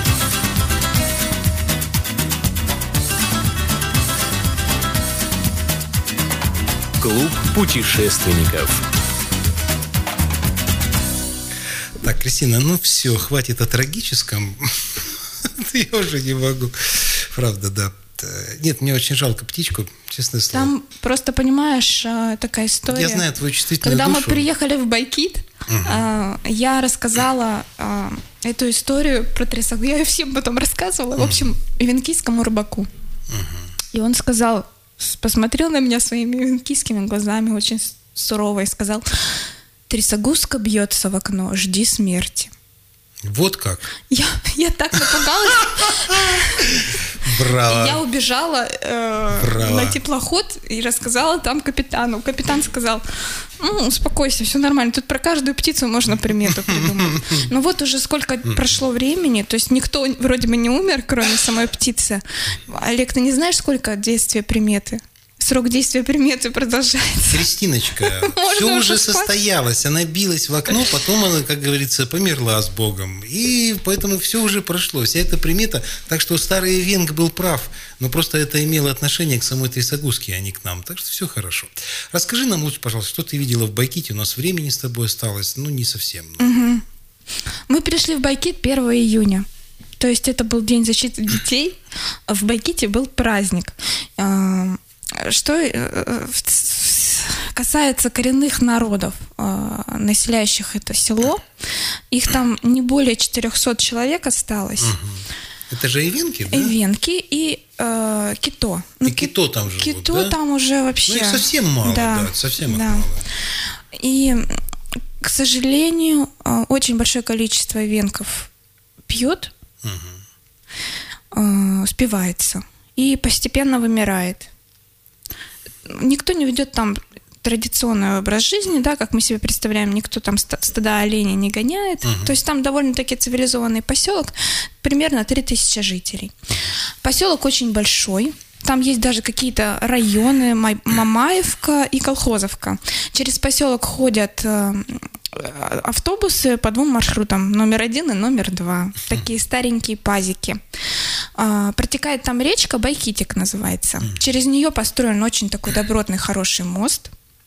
Клуб путешественников. Так, Кристина, ну все, хватит о трагическом. Я уже не могу. Правда, да. Нет, мне очень жалко птичку, честное слово. Там просто, понимаешь, такая история. Я знаю твою чувствительную душу. Когда мы приехали в Байкит, я рассказала эту историю про трясогузку. Я ее всем потом рассказывала. В общем, венкийскому рыбаку. И он сказал, посмотрел на меня своими венкийскими глазами очень сурово и сказал: трясогузка бьется в окно, жди смерти. Вот как? Я так напугалась. Браво. Я убежала на теплоход и рассказала там капитану. Капитан сказал: успокойся, все нормально. Тут про каждую птицу можно примету придумать. Но вот уже сколько прошло времени, то есть никто вроде бы не умер, кроме самой птицы. Олег, ты не знаешь, сколько действия приметы? Срок действия приметы продолжается. Кристиночка, все уже состоялось. Она билась в окно, потом она, как говорится, померла с Богом. И поэтому все уже прошло. Вся эта примета. Так что старый Венг был прав. Но просто это имело отношение к самой трясогузке, а не к нам. Так что все хорошо. Расскажи нам лучше, пожалуйста, что ты видела в Байките. У нас времени с тобой осталось. Ну, не совсем. Мы пришли в Байкит 1 июня. То есть это был День защиты детей. В Байките был праздник. Что касается коренных народов, населяющих это село, их там не более 400 человек осталось. Это же эвенки, да? Эвенки и кито. И кито там живут, кито да? там уже вообще... Ну, их совсем мало, да, совсем мало. И, к сожалению, очень большое количество эвенков пьет, спивается и постепенно вымирает. Никто не ведет там традиционный образ жизни, да, как мы себе представляем, никто там стада оленей не гоняет. То есть там довольно-таки цивилизованный поселок, примерно 3000 жителей. Поселок очень большой. Там есть даже какие-то районы, Мамаевка и Колхозовка. Через поселок ходят автобусы по 2 маршрутам, номер 1 и номер 2. Такие старенькие пазики. Протекает там речка, Байкитик называется. Через нее построен очень такой добротный, хороший мост.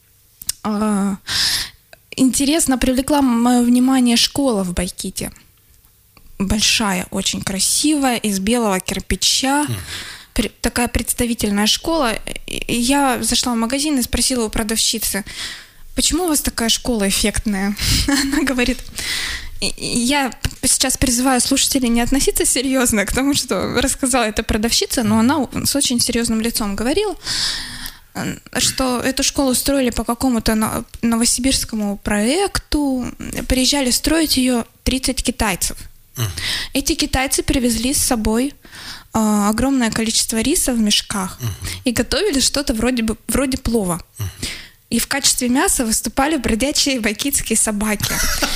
Интересно, привлекла мое внимание школа в Байките. Большая, очень красивая, из белого кирпича. Такая представительная школа. И я зашла в магазин и спросила у продавщицы: почему у вас такая школа эффектная? Она говорит: я сейчас призываю слушателей не относиться серьезно к тому, что рассказала эта продавщица, но она с очень серьезным лицом говорила, что эту школу строили по какому-то новосибирскому проекту, приезжали строить ее 30 китайцев. Эти китайцы привезли с собой огромное количество риса в мешках и готовили что-то вроде плова. И в качестве мяса выступали бродячие байкитские собаки.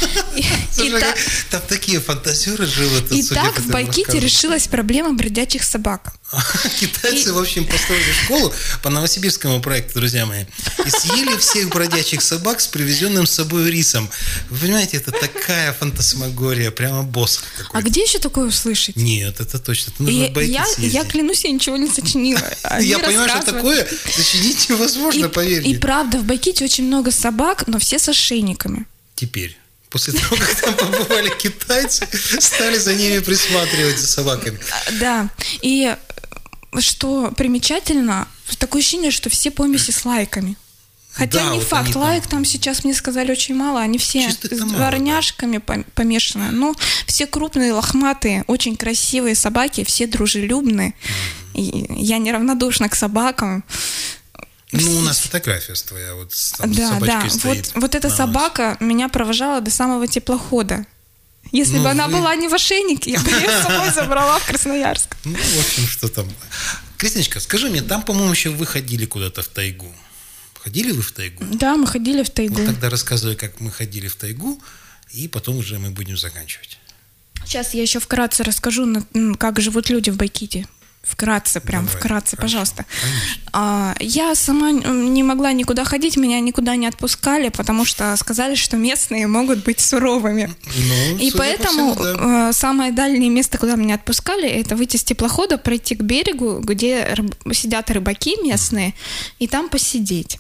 Там такие фантазеры живут. И так в Байките решилась проблема бродячих собак. Китайцы, в общем, построили школу по новосибирскому проекту, друзья мои, и съели всех бродячих собак с привезенным с собой рисом. Вы понимаете, это такая фантасмагория, прямо босс какой-то. А где еще такое услышать? Нет, это точно. Это нужно в Байкит съездить. Я клянусь, я ничего не сочинила. Я понимаю, что такое сочинить невозможно, поверьте. И правда, в Байките очень много собак, но все с ошейниками. Теперь. После того, как там побывали китайцы, стали за ними присматривать, за собаками. Да. И что примечательно, такое ощущение, что все помеси с лайками. Хотя да, не вот факт, лайк там сейчас мне сказали очень мало, они все с дворняжками помешаны. Но все крупные, лохматые, очень красивые собаки, все дружелюбные. И я неравнодушна к собакам. Ну, у нас фотография твоя, вот там Да, собачкой стоит. вот эта собака меня провожала до самого теплохода. Если бы она была не в ошейнике, я бы ее с собой забрала в Красноярск. Ну, в общем, что там. Кристиночка, скажи мне, там, по-моему, еще вы ходили куда-то в тайгу. Ходили вы в тайгу? Да, мы ходили в тайгу. Ну, тогда рассказывай, как мы ходили в тайгу, и потом уже мы будем заканчивать. Сейчас я еще вкратце расскажу, как живут люди в Байките. Вкратце, прям Давай, вкратце, хорошо, пожалуйста. конечно. Я сама не могла никуда ходить, меня никуда не отпускали, потому что сказали, что местные могут быть суровыми. Ну, И судя по поэтому всему, да. самое дальнее место, куда меня отпускали, это выйти с теплохода, пройти к берегу, где сидят рыбаки местные, и там посидеть.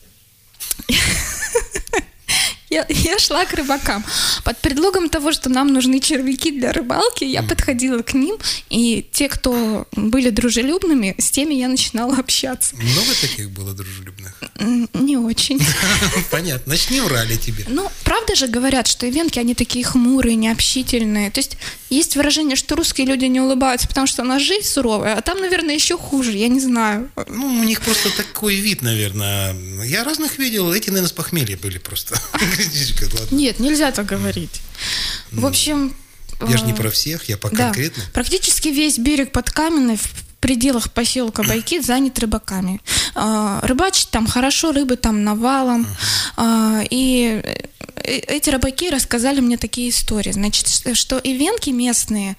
Я шла к рыбакам. Под предлогом того, что нам нужны червяки для рыбалки, я подходила к ним, и те, кто были дружелюбными, с теми я начинала общаться. Много таких было дружелюбных? Не очень. Понятно, значит, не врали тебе. Ну, правда же говорят, что ивенки, они такие хмурые, необщительные. То есть выражение, что русские люди не улыбаются, потому что у нас жизнь суровая, а там, наверное, еще хуже, я не знаю. Ну, у них просто такой вид, наверное. Я разных видел, эти, наверное, с похмелья были просто. Нет, нельзя так говорить. В общем... Я же не про всех, я по конкретно. Практически весь берег Подкаменный в пределах поселка Байкит занят рыбаками. Рыбачить там хорошо, рыбы там навалом. И эти рыбаки рассказали мне такие истории. Значит, что ивенки местные,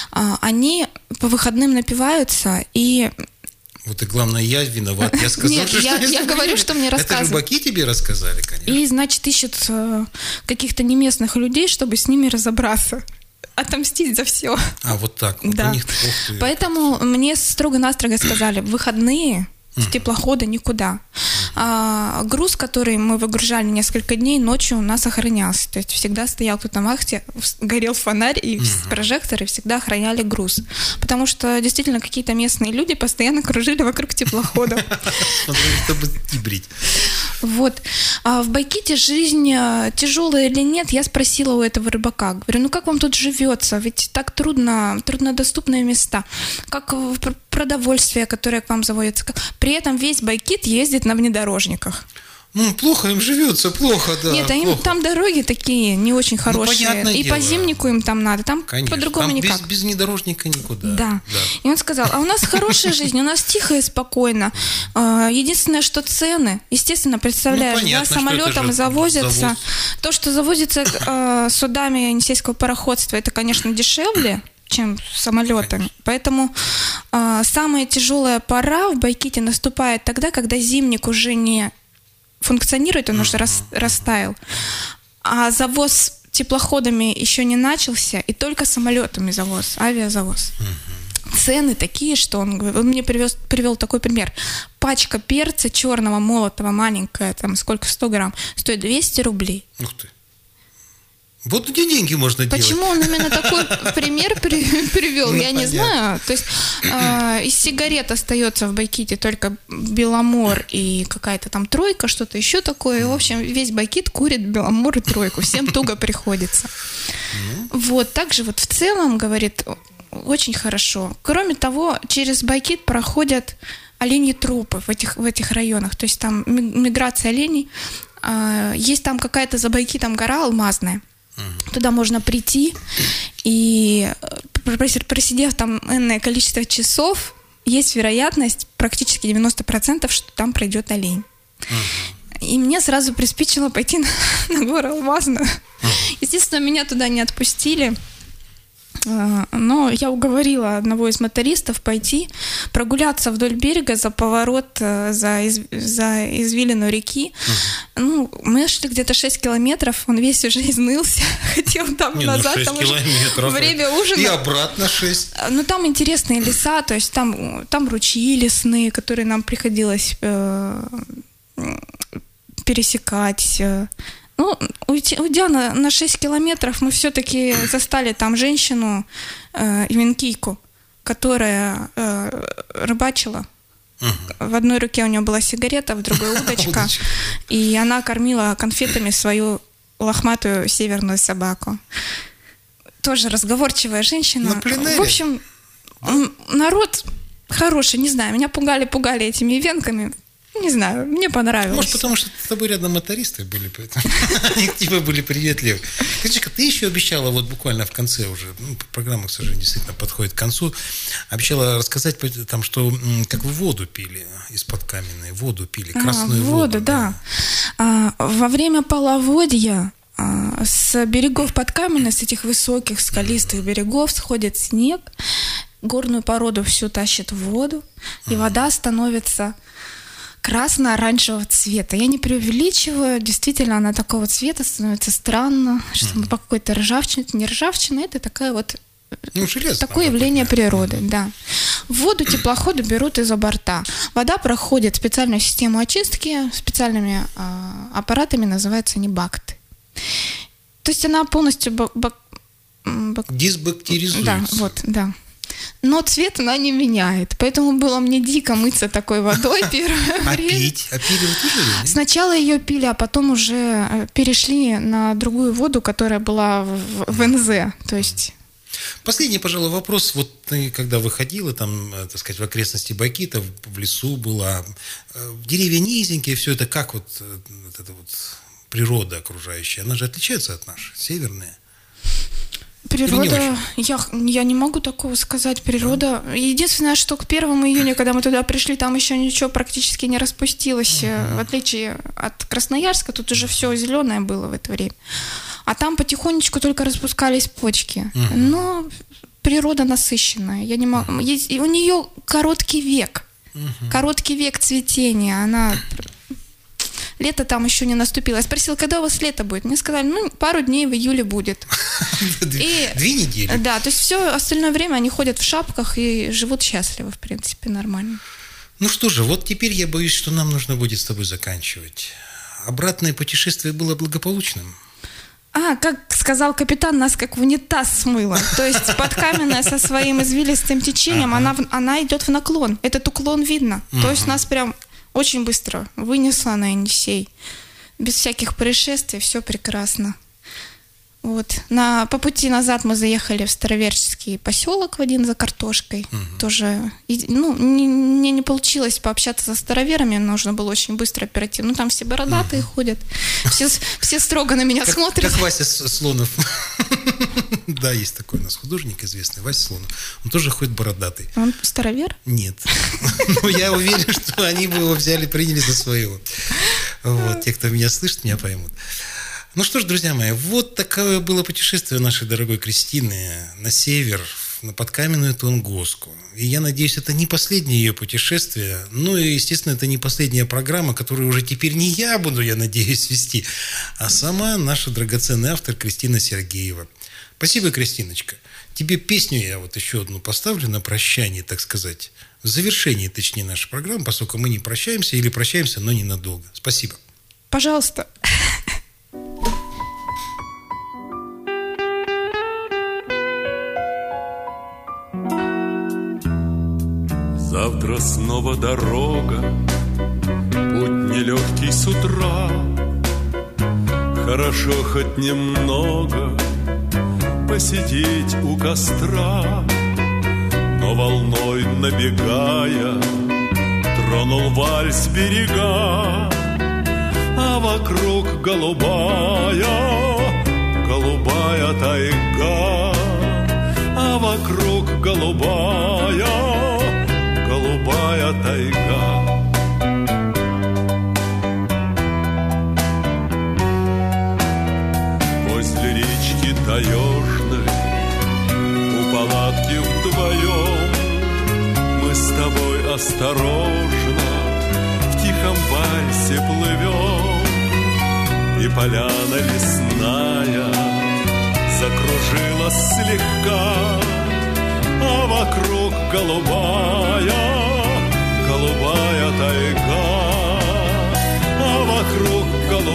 они по выходным напиваются и... Вот и главное, я виноват. Я сказал, Нет, я говорю, что мне рассказывают. Это рыбаки тебе рассказали, конечно. И, значит, ищут каких-то неместных людей, чтобы с ними разобраться. Отомстить за все. А, вот так. Вот да. у них, поэтому мне строго-настрого сказали, в выходные с теплохода никуда. Груз, который мы выгружали несколько дней, ночью у нас охранялся. То есть всегда стоял кто-то на вахте, горел фонарь и прожекторы всегда охраняли груз. Потому что действительно какие-то местные люди постоянно кружили вокруг теплохода. Чтобы тибрить. Вот. А в Байките жизнь тяжелая или нет, я спросила у этого рыбака. Говорю, ну как вам тут живется? Ведь так труднодоступные места. Как продовольствие, которое к вам заводится. При этом весь Байкит ездит на внедорожниках. Ну, плохо им живется, плохо, да. Нет, там дороги такие не очень хорошие. И дело. По зимнику им там надо. Там конечно, по-другому там никак. Без внедорожника никуда. Да. И он сказал, а у нас хорошая жизнь, у нас тихо и спокойно. Единственное, что цены, естественно, представляешь, понятно, самолетом завозятся. завоз. То, что завозится судами Енисейского пароходства, это, конечно, дешевле, чем самолетами. Конечно. Поэтому самая тяжелая пора в Байките наступает тогда, когда зимник уже не функционирует, он уже растаял, а завоз теплоходами еще не начался, и только самолетами завоз, авиазавоз. Цены такие, что он мне привел такой пример. Пачка перца черного молотого, маленькая, там сколько, 100 грамм, стоит 200 рублей. Ух ты. Вот где деньги можно делать. Почему он именно такой пример привел, я не знаю. То есть из сигарет остается в Байките только Беломор и какая-то там тройка, что-то еще такое. В общем, весь Байкит курит Беломор и тройку. Всем туго приходится. Вот, также вот в целом, говорит, очень хорошо. Кроме того, через Байкит проходят оленьи тропы в этих районах. То есть там миграция оленей. Есть там какая-то за Байкитом гора алмазная. Туда можно прийти и, просидев там энное количество часов, есть вероятность, практически 90%, что там пройдет олень. И мне сразу приспичило пойти на гору Алмазную. Естественно, меня туда не отпустили. Но я уговорила одного из мотористов пойти прогуляться вдоль берега за поворот, за извилину реки. Ну, мы шли где-то 6 километров, он весь уже изнылся, хотел там назад, там уже время ужина. И обратно 6. Ну, там интересные леса, то есть там ручьи лесные, которые нам приходилось пересекать. Ну, уйдя на 6 километров, мы все-таки застали там женщину, ивенкийку, которая рыбачила. В одной руке у нее была сигарета, в другой удочка. И она кормила конфетами свою лохматую северную собаку. Тоже разговорчивая женщина. В общем, народ хороший, не знаю, меня пугали этими ивенками. Не знаю, мне понравилось. Может, потому что с тобой рядом мотористы были, поэтому они к тебе были приветливы. Скажи-ка, ты еще обещала вот буквально в конце уже, программа, к сожалению, действительно подходит к концу, обещала рассказать там, что как вы воду пили из-под каменной, воду пили, красную воду. Да. Во время половодья с берегов Подкаменной, с этих высоких скалистых берегов сходит снег, горную породу всю тащит в воду, и вода становится красно-оранжевого цвета. Я не преувеличиваю, действительно, она такого цвета становится странно, что по какой-то ржавчине, не ржавчина, это такая вот такое явление природы, да. Воду теплоходы берут из-за борта. Вода проходит специальную систему очистки, специальными аппаратами, называются они бакты. То есть она полностью дисбактеризуется. Да. Но цвет она не меняет. Поэтому было мне дико мыться такой водой первое время. А пили вы тоже? Сначала ее пили, а потом уже перешли на другую воду, которая была в НЗ. То есть... Последний, пожалуй, вопрос. Вот ты, когда выходила там, так сказать, в окрестности Бакита, в лесу была, деревья низенькие, все это как вот эта вот природа окружающая, она же отличается от нашей, северная? Природа, я не могу такого сказать. Природа. Единственное, что к 1 июня, когда мы туда пришли, там еще ничего практически не распустилось. В отличие от Красноярска, тут уже все зеленое было в это время. А там потихонечку только распускались почки. Но природа насыщенная. Я не могу. У нее короткий век. Короткий век цветения. Она... Лето там еще не наступило. Я спросила, когда у вас лето будет? Мне сказали, пару дней в июле будет. 2 недели? Да, то есть все остальное время они ходят в шапках и живут счастливо, в принципе, нормально. Ну что же, вот теперь я боюсь, что нам нужно будет с тобой заканчивать. Обратное путешествие было благополучным? Как сказал капитан, нас как в унитаз смыло. То есть Подкаменная со своим извилистым течением, она идет в наклон. Этот уклон видно. То есть нас прям... Очень быстро вынесла на Енисей. Без всяких происшествий, все прекрасно. Вот. По пути назад мы заехали в Староверческий поселок в один за картошкой. Тоже, мне не получилось пообщаться со староверами, нужно было очень быстро, оперативно. Там все бородатые ходят, все строго на меня смотрят. Как Вася Слонов. Да, есть такой у нас художник известный, Вася Слонов. Он тоже ходит бородатый. Он старовер? Нет. Но я уверен, что они бы его взяли, приняли за своего. Вот, те, кто меня слышит, меня поймут. Ну что ж, друзья мои, вот такое было путешествие нашей дорогой Кристины на север, на Подкаменную Тунгуску. И я надеюсь, это не последнее ее путешествие. Ну и, естественно, это не последняя программа, которую уже теперь не я буду, я надеюсь, вести, а сама наша драгоценная автор Кристина Сергеева. Спасибо, Кристиночка. Тебе песню я вот еще одну поставлю на прощание, так сказать, в завершении, точнее, нашей программы, поскольку мы не прощаемся или прощаемся, но ненадолго. Спасибо. Пожалуйста. Завтра снова дорога, путь нелегкий с утра. Хорошо хоть немного посидеть у костра, но волной набегая тронул вальс берега, а вокруг голубая тайга, а вокруг голубая тайга. Возле речки таежной у палатки вдвоем мы с тобой осторожно в тихом вальсе плывем, и поляна лесная закружилась слегка, а вокруг голубая тайга, а вокруг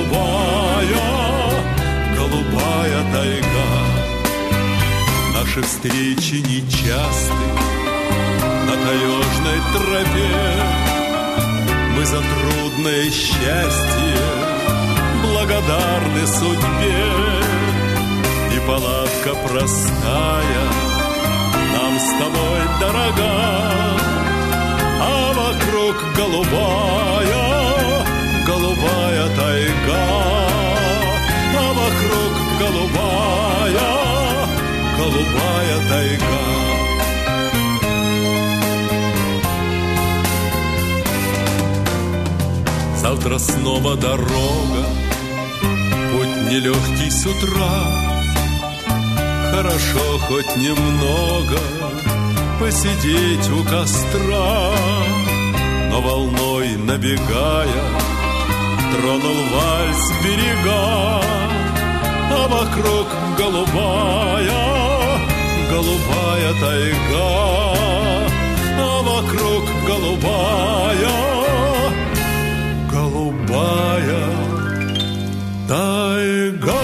голубая тайга. Наши встречи нечасты на таежной тропе, мы за трудное счастье благодарны судьбе, и палатка простая нам с тобой дорога, а вокруг голубая голубая тайга, а вокруг голубая тайга. Завтра снова дорога, путь нелегкий с утра. Хорошо хоть немного посидеть у костра, но волной набегая тронул вальс берега, а вокруг голубая тайга, а вокруг голубая тайга.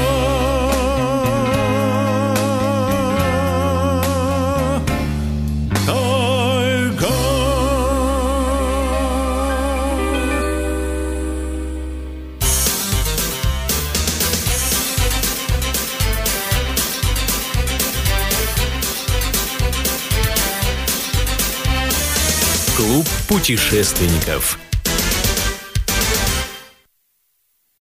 Клуб путешественников.